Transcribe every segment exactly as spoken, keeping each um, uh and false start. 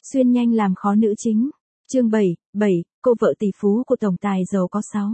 Xuyên nhanh làm khó nữ chính. Chương bảy, bảy, cô vợ tỷ phú của tổng tài giàu có sáu.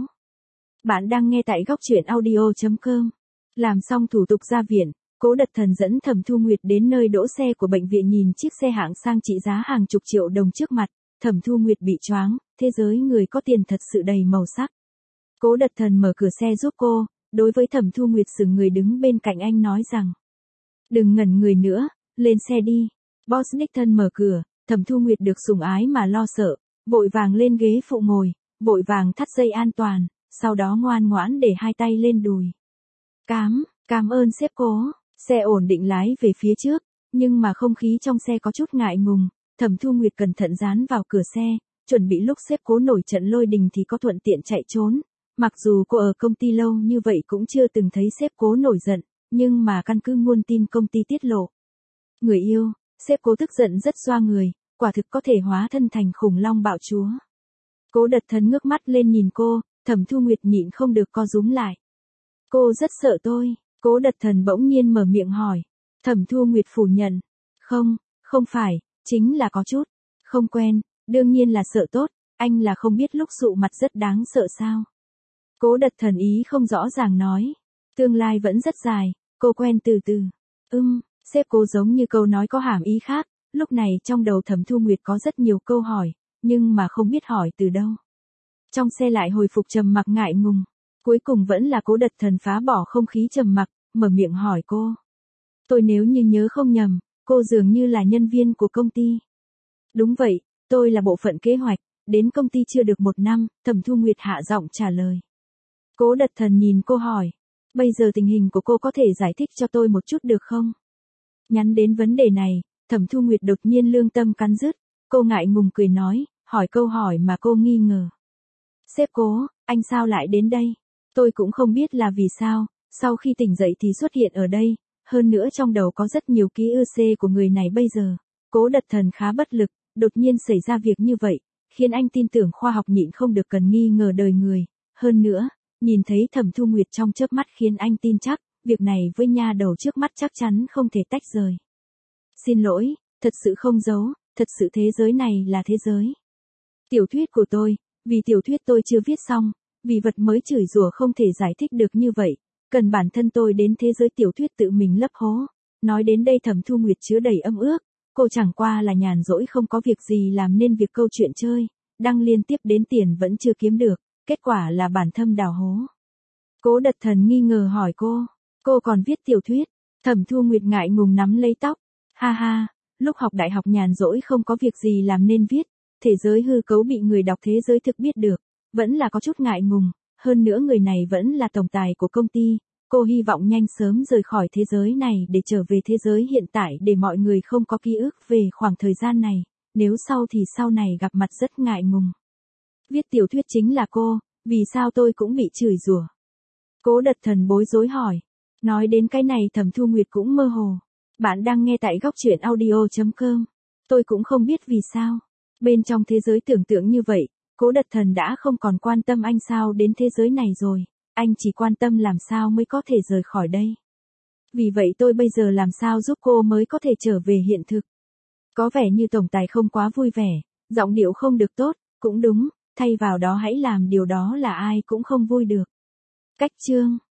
Bạn đang nghe tại góc truyện audio chấm com. Làm xong thủ tục ra viện, Cố Đật Thần dẫn Thẩm Thu Nguyệt đến nơi đỗ xe của bệnh viện nhìn chiếc xe hạng sang trị giá hàng chục triệu đồng trước mặt. Thẩm Thu Nguyệt bị choáng, thế giới người có tiền thật sự đầy màu sắc. Cố Đật Thần mở cửa xe giúp cô, đối với Thẩm Thu Nguyệt sững người đứng bên cạnh anh nói rằng: "Đừng ngẩn người nữa, lên xe đi." Boss đích thân mở cửa, Thẩm Thu Nguyệt được sủng ái mà lo sợ, vội vàng lên ghế phụ ngồi, vội vàng thắt dây an toàn, sau đó ngoan ngoãn để hai tay lên đùi. Cám, cảm ơn sếp Cố. Xe ổn định lái về phía trước, nhưng mà không khí trong xe có chút ngại ngùng. Thẩm Thu Nguyệt cẩn thận dán vào cửa xe, chuẩn bị lúc sếp Cố nổi trận lôi đình thì có thuận tiện chạy trốn. Mặc dù cô ở công ty lâu như vậy cũng chưa từng thấy sếp Cố nổi giận, nhưng mà căn cứ nguồn tin công ty tiết lộ. Người yêu, sếp Cố tức giận rất doa người, quả thực có thể hóa thân thành khủng long bạo chúa. Cố Đật Thần ngước mắt lên nhìn cô, Thẩm Thu Nguyệt nhịn không được co rúm lại. Cô rất sợ tôi. Cố Đật Thần bỗng nhiên mở miệng hỏi. Thẩm Thu Nguyệt phủ nhận. Không, không phải, chính là có chút. Không quen, đương nhiên là sợ tốt, anh là không biết lúc sụ mặt rất đáng sợ sao. Cố Đật Thần ý không rõ ràng nói. Tương lai vẫn rất dài, cô quen từ từ. Ưm, sếp Cố giống như câu nói có hàm ý khác, lúc này trong đầu Thẩm Thu Nguyệt có rất nhiều câu hỏi, nhưng mà không biết hỏi từ đâu. Trong xe lại hồi phục trầm mặc ngại ngùng. Cuối cùng vẫn là Cố Đật Thần phá bỏ không khí trầm mặc, mở miệng hỏi cô. Tôi nếu như nhớ không nhầm, cô dường như là nhân viên của công ty. Đúng vậy, tôi là bộ phận kế hoạch, đến công ty chưa được một năm, Thẩm Thu Nguyệt hạ giọng trả lời. Cố Đật Thần nhìn cô hỏi, bây giờ tình hình của cô có thể giải thích cho tôi một chút được không? Nhắn đến vấn đề này, Thẩm Thu Nguyệt đột nhiên lương tâm cắn rứt, cô ngại ngùng cười nói, hỏi câu hỏi mà cô nghi ngờ. Sếp Cố, anh sao lại đến đây? Tôi cũng không biết là vì sao, sau khi tỉnh dậy thì xuất hiện ở đây, hơn nữa trong đầu có rất nhiều ký ức của người này bây giờ. Cố Đật Thần khá bất lực, đột nhiên xảy ra việc như vậy, khiến anh tin tưởng khoa học nhịn không được cần nghi ngờ đời người. Hơn nữa, nhìn thấy Thẩm Thu Nguyệt trong chớp mắt khiến anh tin chắc, việc này với nha đầu trước mắt chắc chắn không thể tách rời. Xin lỗi, thật sự không giấu, thật sự thế giới này là thế giới. Tiểu thuyết của tôi, vì tiểu thuyết tôi chưa viết xong, vì vật mới chửi rủa không thể giải thích được như vậy, cần bản thân tôi đến thế giới tiểu thuyết tự mình lấp hố. Nói đến đây Thẩm Thu Nguyệt chứa đầy âm ước, cô chẳng qua là nhàn rỗi không có việc gì làm nên việc câu chuyện chơi, đăng liên tiếp đến tiền vẫn chưa kiếm được, kết quả là bản thân đào hố. Cố Đật Thần nghi ngờ hỏi cô, cô còn viết tiểu thuyết? Thẩm Thu Nguyệt ngại ngùng nắm lấy tóc, ha ha, lúc học đại học nhàn rỗi không có việc gì làm nên viết, thế giới hư cấu bị người đọc thế giới thực biết được, vẫn là có chút ngại ngùng, hơn nữa người này vẫn là tổng tài của công ty, cô hy vọng nhanh sớm rời khỏi thế giới này để trở về thế giới hiện tại để mọi người không có ký ức về khoảng thời gian này, nếu sau thì sau này gặp mặt rất ngại ngùng. Viết tiểu thuyết chính là cô, vì sao tôi cũng bị chửi rủa? Cố Đật Thần bối rối hỏi. Nói đến cái này Thẩm Thu Nguyệt cũng mơ hồ. Bạn đang nghe tại góc truyện audio chấm com. Tôi cũng không biết vì sao. Bên trong thế giới tưởng tượng như vậy, Cố Đật Thần đã không còn quan tâm anh sao đến thế giới này rồi, anh chỉ quan tâm làm sao mới có thể rời khỏi đây. Vì vậy tôi bây giờ làm sao giúp cô mới có thể trở về hiện thực. Có vẻ như tổng tài không quá vui vẻ, giọng điệu không được tốt, cũng đúng, thay vào đó hãy làm điều đó là ai cũng không vui được. Cách chương